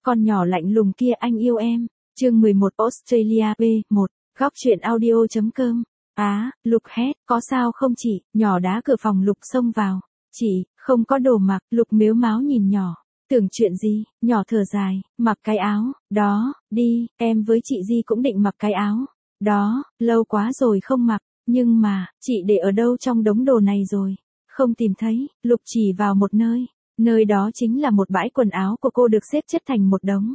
Con nhỏ lạnh lùng kia anh yêu em. Chương 11 Australia B1, góc truyện audio.com. Lục hét, có sao không chị? Nhỏ đá cửa phòng Lục xông vào. Chị, không có đồ mặc. Lục mếu máo nhìn nhỏ. Tưởng chuyện gì? Nhỏ thở dài, mặc cái áo. Đó, đi, em với chị Di cũng định mặc cái áo. Đó, lâu quá rồi không mặc. Nhưng mà, chị để ở đâu trong đống đồ này rồi? Không tìm thấy. Lục chỉ vào một nơi. Nơi đó chính là một bãi quần áo của cô được xếp chất thành một đống.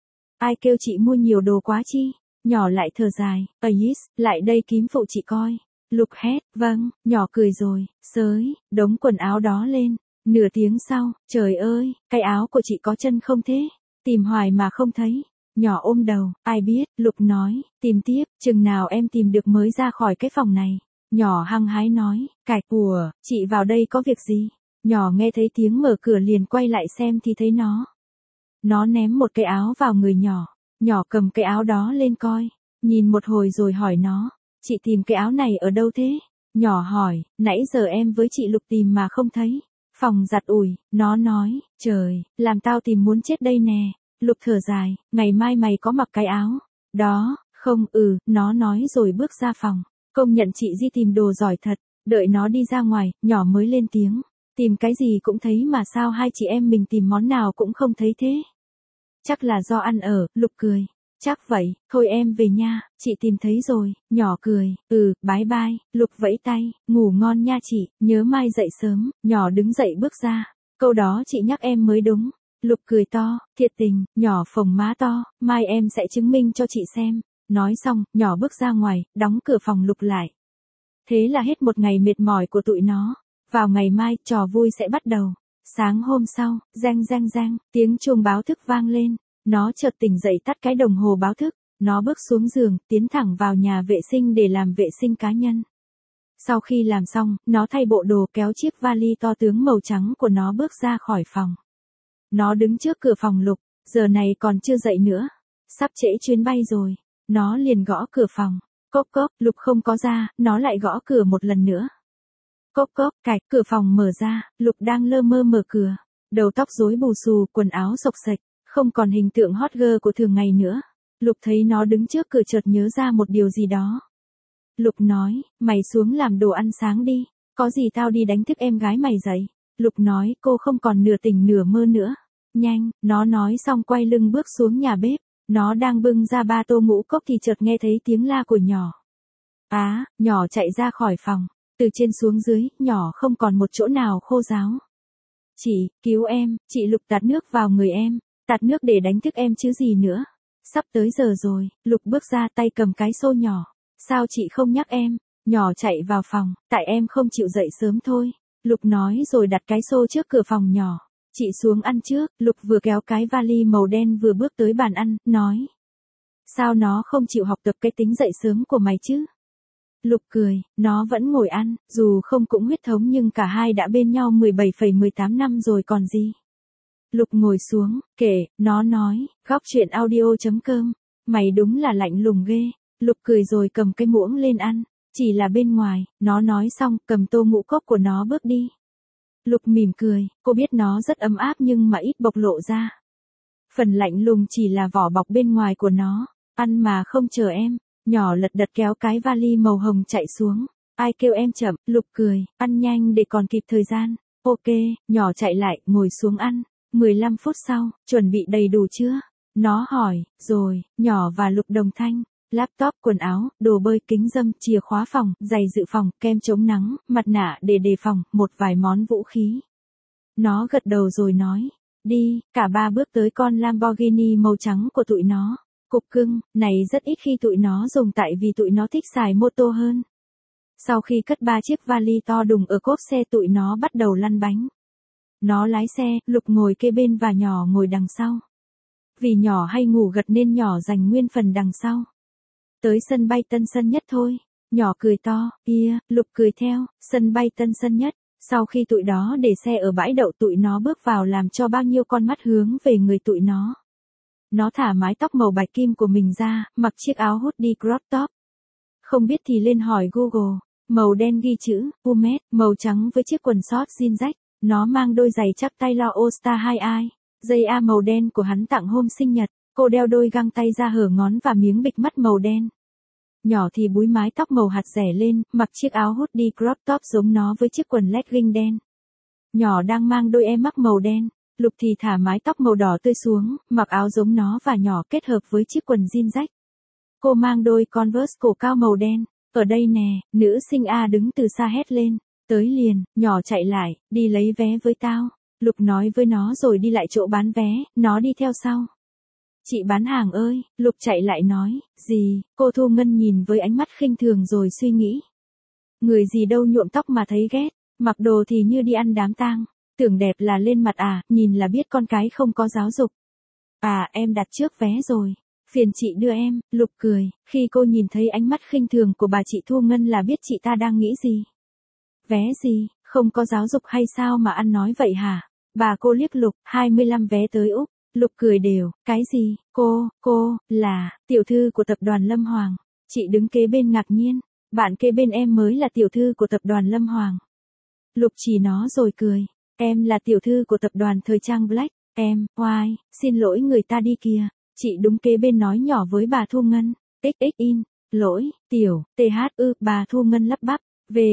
Ai kêu chị mua nhiều đồ quá chi? Nhỏ lại thở dài, lại đây kiếm phụ chị coi. Lục hét, vâng, nhỏ cười rồi, xới, đống quần áo đó lên. Nửa tiếng sau, trời ơi, cái áo của chị có chân không thế? Tìm hoài mà không thấy. Nhỏ ôm đầu, ai biết, Lục nói, tìm tiếp, chừng nào em tìm được mới ra khỏi cái phòng này. Nhỏ hăng hái nói, cạch, chị vào đây có việc gì? Nhỏ nghe thấy tiếng mở cửa liền quay lại xem thì thấy nó. Nó ném một cái áo vào người nhỏ. Nhỏ cầm cái áo đó lên coi. Nhìn một hồi rồi hỏi nó. Chị tìm cái áo này ở đâu thế? Nhỏ hỏi, nãy giờ em với chị Lục tìm mà không thấy. Phòng giặt ủi, nó nói, trời, làm tao tìm muốn chết đây nè. Lục thở dài, ngày mai mày có mặc cái áo. Đó, không, nó nói rồi bước ra phòng. Công nhận chị Di tìm đồ giỏi thật. Đợi nó đi ra ngoài, nhỏ mới lên tiếng. Tìm cái gì cũng thấy mà sao hai chị em mình tìm món nào cũng không thấy thế? Chắc là do ăn ở, Lục cười. Chắc vậy, thôi em về nha, chị tìm thấy rồi. Nhỏ cười, bye bye. Lục vẫy tay, ngủ ngon nha chị, nhớ mai dậy sớm. Nhỏ đứng dậy bước ra. Câu đó chị nhắc em mới đúng. Lục cười to, thiệt tình. Nhỏ phồng má to, mai em sẽ chứng minh cho chị xem. Nói xong, nhỏ bước ra ngoài, đóng cửa phòng Lục lại. Thế là hết một ngày mệt mỏi của tụi nó. Vào ngày mai, trò vui sẽ bắt đầu. Sáng hôm sau, reng, tiếng chuông báo thức vang lên. Nó chợt tỉnh dậy tắt cái đồng hồ báo thức. Nó bước xuống giường, tiến thẳng vào nhà vệ sinh để làm vệ sinh cá nhân. Sau khi làm xong, nó thay bộ đồ kéo chiếc vali to tướng màu trắng của nó bước ra khỏi phòng. Nó đứng trước cửa phòng Lục, giờ này còn chưa dậy nữa. Sắp trễ chuyến bay rồi. Nó liền gõ cửa phòng. Cốc cốc, Lục không có ra, nó lại gõ cửa một lần nữa. Cốc cốc, cạch, cửa phòng mở ra, Lục đang lơ mơ mở cửa. Đầu tóc rối bù xù, quần áo xộc xệch, không còn hình tượng hot girl của thường ngày nữa. Lục thấy nó đứng trước cửa chợt nhớ ra một điều gì đó. Lục nói, mày xuống làm đồ ăn sáng đi, có gì tao đi đánh thức em gái mày dậy. Lục nói, cô không còn nửa tỉnh nửa mơ nữa. Nhanh, nó nói xong quay lưng bước xuống nhà bếp. Nó đang bưng ra 3 tô ngũ cốc thì chợt nghe thấy tiếng la của nhỏ. Nhỏ chạy ra khỏi phòng. Từ trên xuống dưới, nhỏ không còn một chỗ nào khô ráo. Chị, cứu em, chị Lục tạt nước vào người em. Tạt nước để đánh thức em chứ gì nữa. Sắp tới giờ rồi, Lục bước ra tay cầm cái xô nhỏ. Sao chị không nhắc em? Nhỏ chạy vào phòng, tại em không chịu dậy sớm thôi. Lục nói rồi đặt cái xô trước cửa phòng nhỏ. Chị xuống ăn trước. Lục vừa kéo cái vali màu đen vừa bước tới bàn ăn, nói. Sao nó không chịu học tập cái tính dậy sớm của mày chứ? Lục cười, nó vẫn ngồi ăn, dù không cũng huyết thống nhưng cả hai đã bên nhau 17,18 năm rồi còn gì. Lục ngồi xuống, kể, nó nói, góc truyện audio.com, mày đúng là lạnh lùng ghê. Lục cười rồi cầm cái muỗng lên ăn, chỉ là bên ngoài, nó nói xong, cầm tô ngũ cốc của nó bước đi. Lục mỉm cười, cô biết nó rất ấm áp nhưng mà ít bộc lộ ra. Phần lạnh lùng chỉ là vỏ bọc bên ngoài của nó, ăn mà không chờ em. Nhỏ lật đật kéo cái vali màu hồng chạy xuống. Ai kêu em chậm, Lục cười, ăn nhanh để còn kịp thời gian. Ok, nhỏ chạy lại, ngồi xuống ăn. 15 phút sau, chuẩn bị đầy đủ chưa? Nó hỏi, rồi, nhỏ và Lục đồng thanh. Laptop, quần áo, đồ bơi, kính râm, chìa khóa phòng, giày dự phòng, kem chống nắng, mặt nạ để đề phòng, một vài món vũ khí. Nó gật đầu rồi nói, đi, cả ba bước tới con Lamborghini màu trắng của tụi nó. Cục cưng, này rất ít khi tụi nó dùng tại vì tụi nó thích xài mô tô hơn. Sau khi cất 3 chiếc vali to đùng ở cốp xe tụi nó bắt đầu lăn bánh. Nó lái xe, Lục ngồi kế bên và nhỏ ngồi đằng sau. Vì nhỏ hay ngủ gật nên nhỏ dành nguyên phần đằng sau. Tới sân bay Tân Sơn Nhất thôi. Nhỏ cười to, Lục cười theo, sân bay Tân Sơn Nhất. Sau khi tụi đó để xe ở bãi đậu tụi nó bước vào làm cho bao nhiêu con mắt hướng về người tụi nó. Nó thả mái tóc màu bạch kim của mình ra, mặc chiếc áo hoodie crop top. Không biết thì lên hỏi Google. Màu đen ghi chữ, Pumet, màu trắng với chiếc quần short jean rách. Nó mang đôi giày chắc Taylor All Star 2i. Dây A màu đen của hắn tặng hôm sinh nhật, cô đeo đôi găng tay da hở ngón và miếng bịch mắt màu đen. Nhỏ thì búi mái tóc màu hạt rẻ lên, mặc chiếc áo hoodie crop top giống nó với chiếc quần legging đen. Nhỏ đang mang đôi em mắc màu đen, Lục thì thả mái tóc màu đỏ tươi xuống, mặc áo giống nó và nhỏ kết hợp với chiếc quần jean rách. Cô mang đôi Converse cổ cao màu đen. Ở đây nè, nữ sinh A đứng từ xa hét lên. Tới liền, nhỏ chạy lại, đi lấy vé với tao. Lục nói với nó rồi đi lại chỗ bán vé, nó đi theo sau. Chị bán hàng ơi, Lục chạy lại nói, gì, cô Thu Ngân nhìn với ánh mắt khinh thường rồi suy nghĩ. Người gì đâu nhuộm tóc mà thấy ghét, mặc đồ thì như đi ăn đám tang, tưởng đẹp là lên mặt à, nhìn là biết con cái không có giáo dục. À, em đặt trước vé rồi, phiền chị đưa em, Lục cười, khi cô nhìn thấy ánh mắt khinh thường của bà chị Thu Ngân là biết chị ta đang nghĩ gì. Vé gì, không có giáo dục hay sao mà ăn nói vậy hả? Bà cô liếc Lục, 25 vé tới Úc. Lục cười đều, cái gì, cô, là, tiểu thư của tập đoàn Lâm Hoàng. Chị đứng kế bên ngạc nhiên, bạn kế bên em mới là tiểu thư của tập đoàn Lâm Hoàng. Lục chỉ nó rồi cười, em là tiểu thư của tập đoàn thời trang Black, em, oai, xin lỗi người ta đi kìa. Chị đúng kế bên nói nhỏ với bà Thu Ngân, in, lỗi, tiểu, bà Thu Ngân lắp bắp,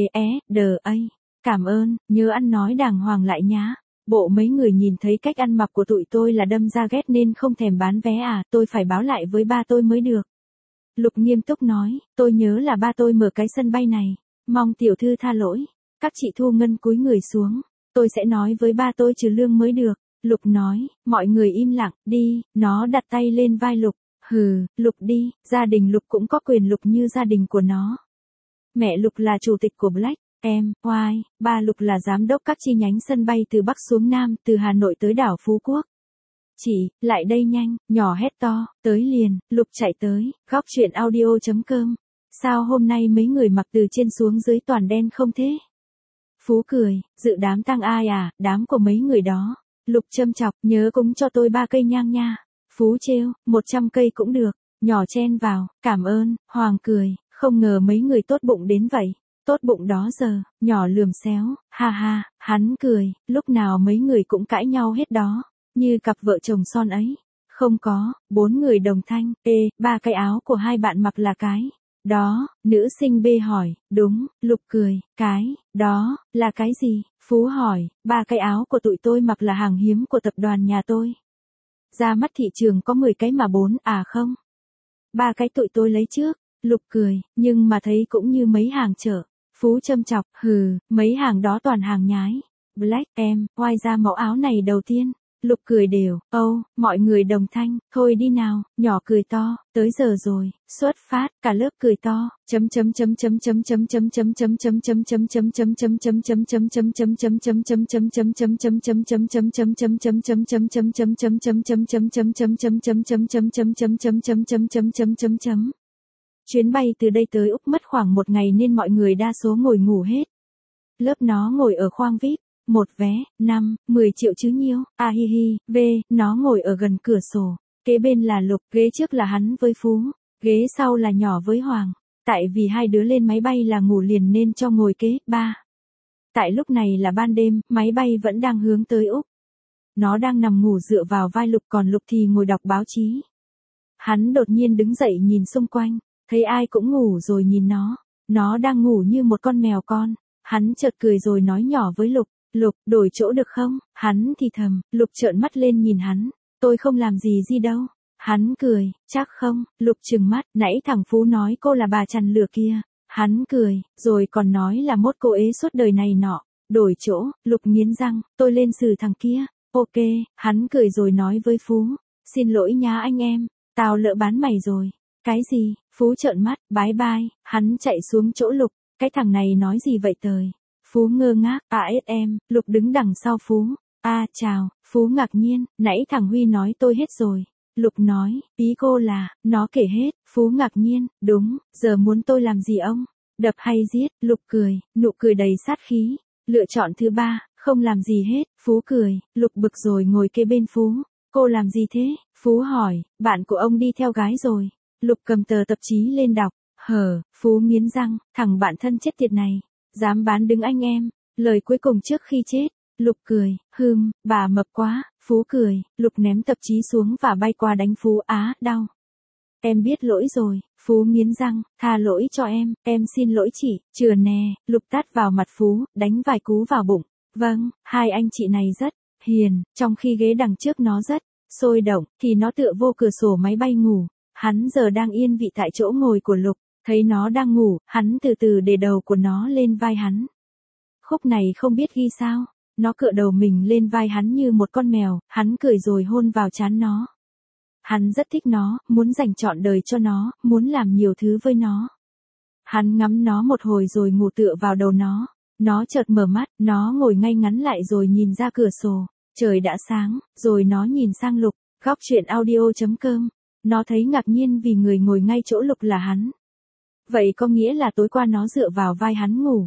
a, cảm ơn, nhớ ăn nói đàng hoàng lại nhá. Bộ mấy người nhìn thấy cách ăn mặc của tụi tôi là đâm ra ghét nên không thèm bán vé à, tôi phải báo lại với ba tôi mới được. Lục nghiêm túc nói, tôi nhớ là ba tôi mở cái sân bay này, mong tiểu thư tha lỗi. Các chị Thu Ngân cúi người xuống, tôi sẽ nói với ba tôi trừ lương mới được. Lục nói, mọi người im lặng, đi, nó đặt tay lên vai Lục, hừ, Lục đi, gia đình Lục cũng có quyền Lục như gia đình của nó. Mẹ Lục là chủ tịch của Black. Em, oai, ba Lục là giám đốc các chi nhánh sân bay từ Bắc xuống Nam, từ Hà Nội tới đảo Phú Quốc. Chị, lại đây nhanh, nhỏ hét to, tới liền, Lục chạy tới, góc chuyện audio.com. Sao hôm nay mấy người mặc từ trên xuống dưới toàn đen không thế? Phú cười, dự đám tang ai à, đám của mấy người đó. Lục châm chọc, nhớ cúng cho tôi 3 cây nhang nha. Phú trêu, 100 cây cũng được. Nhỏ chen vào, cảm ơn, Hoàng cười, không ngờ mấy người tốt bụng đến vậy. Tốt bụng đó giờ, nhỏ lườm xéo, ha ha, hắn cười, lúc nào mấy người cũng cãi nhau hết đó, như cặp vợ chồng son ấy. Không có, 4 người đồng thanh, 3 cái áo của hai bạn mặc là cái. Đó, nữ sinh B hỏi, đúng, Lục cười, cái, đó, là cái gì? Phú hỏi, 3 cái áo của tụi tôi mặc là hàng hiếm của tập đoàn nhà tôi. Ra mắt thị trường có 10 cái mà 4, à không? 3 cái tụi tôi lấy trước, Lục cười, nhưng mà thấy cũng như mấy hàng chợ. Phú châm chọc, hừ, mấy hàng đó toàn hàng nhái. Black, em, oai ra mẫu áo này đầu tiên. Lục cười đều, mọi người đồng thanh, thôi đi nào, nhỏ cười to, tới giờ rồi, xuất phát, cả lớp cười to, Chuyến bay từ đây tới Úc mất khoảng 1 ngày nên mọi người đa số ngồi ngủ hết. Lớp nó ngồi ở khoang VIP, 1 vé, 5, 10 triệu chứ nhiêu, nó ngồi ở gần cửa sổ, kế bên là Lục, ghế trước là hắn với Phú, ghế sau là nhỏ với Hoàng. Tại vì hai đứa lên máy bay là ngủ liền nên cho ngồi kế, 3. Tại lúc này là ban đêm, máy bay vẫn đang hướng tới Úc. Nó đang nằm ngủ dựa vào vai Lục còn Lục thì ngồi đọc báo chí. Hắn đột nhiên đứng dậy nhìn xung quanh. Thấy ai cũng ngủ rồi nhìn nó đang ngủ như một con mèo con. Hắn chợt cười rồi nói nhỏ với Lục, Lục, đổi chỗ được không? Hắn thì thầm, Lục trợn mắt lên nhìn hắn, tôi không làm gì đâu. Hắn cười, chắc không? Lục trừng mắt, nãy thằng Phú nói cô là bà chằn lửa kia. Hắn cười, rồi còn nói là mốt cô ế suốt đời này nọ. Đổi chỗ, Lục nghiến răng, tôi lên xử thằng kia. Ok, hắn cười rồi nói với Phú, xin lỗi nhá anh em, tao lỡ bán mày rồi. Cái gì? Phú trợn mắt, bye bye, hắn chạy xuống chỗ Lục, cái thằng này nói gì vậy trời? Phú ngơ ngác, em, Lục đứng đằng sau Phú, chào, Phú ngạc nhiên, nãy thằng Huy nói tôi hết rồi. Lục nói, ý cô là, nó kể hết, Phú ngạc nhiên, đúng, giờ muốn tôi làm gì ông? Đập hay giết? Lục cười, nụ cười đầy sát khí, lựa chọn thứ 3, không làm gì hết, Phú cười, Lục bực rồi ngồi kế bên Phú, cô làm gì thế? Phú hỏi, bạn của ông đi theo gái rồi. Lục cầm tờ tạp chí lên đọc, Phú nghiến răng, thằng bạn thân chết tiệt này, dám bán đứng anh em, lời cuối cùng trước khi chết, Lục cười, bà mập quá, Phú cười, Lục ném tạp chí xuống và bay qua đánh Phú. Á, đau. Em biết lỗi rồi, Phú nghiến răng, tha lỗi cho em xin lỗi chị, chừa nè, Lục tát vào mặt Phú, đánh vài cú vào bụng. Vâng, hai anh chị này rất hiền, trong khi ghế đằng trước nó rất sôi động, thì nó tựa vô cửa sổ máy bay ngủ. Hắn giờ đang yên vị tại chỗ ngồi của Lục, thấy nó đang ngủ, hắn từ từ để đầu của nó lên vai hắn. Khúc này không biết ghi sao, nó cựa đầu mình lên vai hắn như một con mèo, hắn cười rồi hôn vào trán nó. Hắn rất thích nó, muốn dành trọn đời cho nó, muốn làm nhiều thứ với nó. Hắn ngắm nó một hồi rồi ngủ tựa vào đầu nó. Nó chợt mở mắt, nó ngồi ngay ngắn lại rồi nhìn ra cửa sổ. Trời đã sáng, rồi nó nhìn sang Lục. Góc chuyện audio.com. Nó thấy ngạc nhiên vì người ngồi ngay chỗ Lục là hắn. Vậy có nghĩa là tối qua nó dựa vào vai hắn ngủ.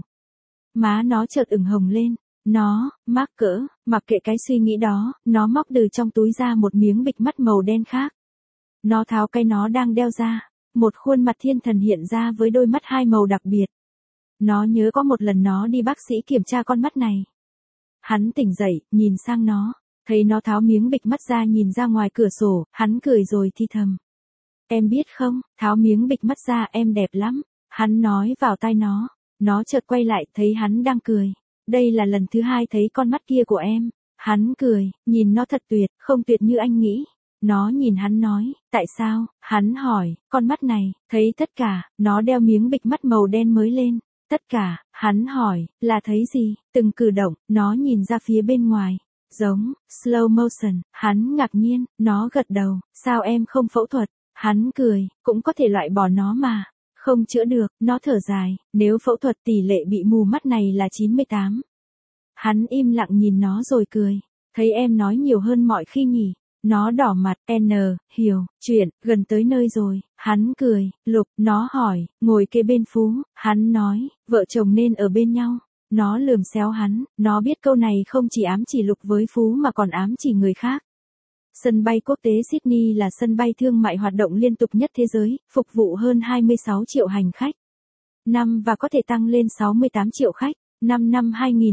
Má nó chợt ửng hồng lên. Nó, mắc cỡ, mặc kệ cái suy nghĩ đó, nó móc từ trong túi ra một miếng bịch mắt màu đen khác. Nó tháo cái nó đang đeo ra. Một khuôn mặt thiên thần hiện ra với đôi mắt hai màu đặc biệt. Nó nhớ có một lần nó đi bác sĩ kiểm tra con mắt này. Hắn tỉnh dậy, nhìn sang nó. Thấy nó tháo miếng bịch mắt ra nhìn ra ngoài cửa sổ, hắn cười rồi thì thầm. Em biết không, tháo miếng bịch mắt ra em đẹp lắm. Hắn nói vào tai nó. Nó chợt quay lại thấy hắn đang cười. Đây là lần thứ hai thấy con mắt kia của em. Hắn cười, nhìn nó thật tuyệt, không tuyệt như anh nghĩ. Nó nhìn hắn nói, tại sao? Hắn hỏi, con mắt này, thấy tất cả, nó đeo miếng bịch mắt màu đen mới lên. Tất cả, hắn hỏi, là thấy gì? Từng cử động, nó nhìn ra phía bên ngoài. Giống, slow motion, hắn ngạc nhiên, nó gật đầu, sao em không phẫu thuật? Hắn cười, cũng có thể loại bỏ nó mà. Không chữa được, nó thở dài, nếu phẫu thuật tỷ lệ bị mù mắt này là 98. Hắn im lặng nhìn nó rồi cười, thấy em nói nhiều hơn mọi khi nhỉ. Nó đỏ mặt, hiểu, chuyện, gần tới nơi rồi, hắn cười, Lục, nó hỏi, ngồi kế bên Phú, hắn nói, vợ chồng nên ở bên nhau. Nó lườm xéo hắn, nó biết câu này không chỉ ám chỉ Lục với Phú mà còn ám chỉ người khác. Sân bay quốc tế Sydney là sân bay thương mại hoạt động liên tục nhất thế giới, phục vụ hơn 26 triệu hành khách. Năm và có thể tăng lên 68 triệu khách, năm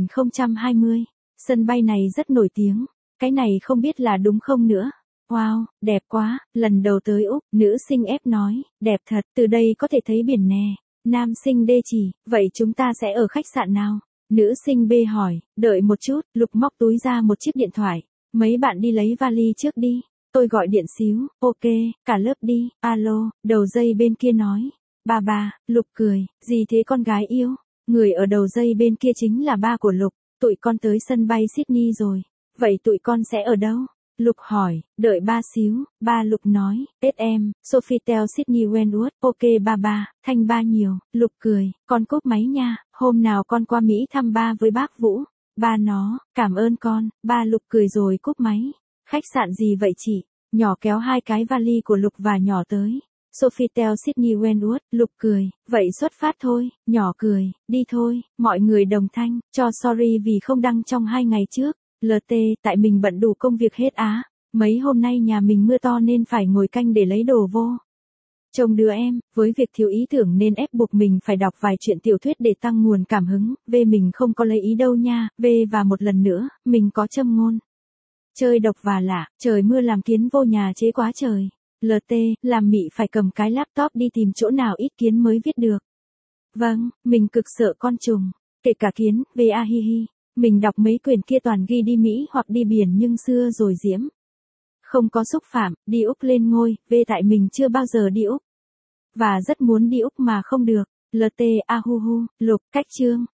2020. Sân bay này rất nổi tiếng. Cái này không biết là đúng không nữa. Wow, đẹp quá, lần đầu tới Úc, nữ sinh F nói, đẹp thật, từ đây có thể thấy biển nè. Nam sinh D chỉ, vậy chúng ta sẽ ở khách sạn nào? Nữ sinh B hỏi, đợi một chút, Lục móc túi ra một chiếc điện thoại. Mấy bạn đi lấy vali trước đi. Tôi gọi điện xíu, ok, cả lớp đi, alo, đầu dây bên kia nói. Ba, Lục cười, gì thế con gái yêu? Người ở đầu dây bên kia chính là ba của Lục, tụi con tới sân bay Sydney rồi. Vậy tụi con sẽ ở đâu? Lục hỏi, đợi ba xíu, ba Lục nói, SM, Sofitel Sydney Wentworth, ok ba, thanh ba nhiều, Lục cười, con cúp máy nha, hôm nào con qua Mỹ thăm ba với bác Vũ. Ba nó, cảm ơn con, ba Lục cười rồi cúp máy. Khách sạn gì vậy chị? Nhỏ kéo hai cái vali của Lục và nhỏ tới. Sofitel Sydney Wentworth, Lục cười, vậy xuất phát thôi, nhỏ cười, đi thôi, mọi người đồng thanh, cho sorry vì không đăng trong 2 ngày trước. LT, tại mình bận đủ công việc hết á. Mấy hôm nay nhà mình mưa to nên phải ngồi canh để lấy đồ vô. Chồng đứa em, với việc thiếu ý tưởng nên ép buộc mình phải đọc vài truyện tiểu thuyết để tăng nguồn cảm hứng. Mình không có lấy ý đâu nha. Và một lần nữa, mình có châm ngôn. Chơi độc và lạ, trời mưa làm kiến vô nhà chế quá trời. LT, làm mị phải cầm cái laptop đi tìm chỗ nào ít kiến mới viết được. Vâng, mình cực sợ con trùng. Kể cả kiến, hi hi. Mình đọc mấy quyển kia toàn ghi đi Mỹ hoặc đi biển nhưng xưa rồi diễm. Không có xúc phạm, đi Úc lên ngôi, tại mình chưa bao giờ đi Úc. Và rất muốn đi Úc mà không được. LT Lục, cách chương.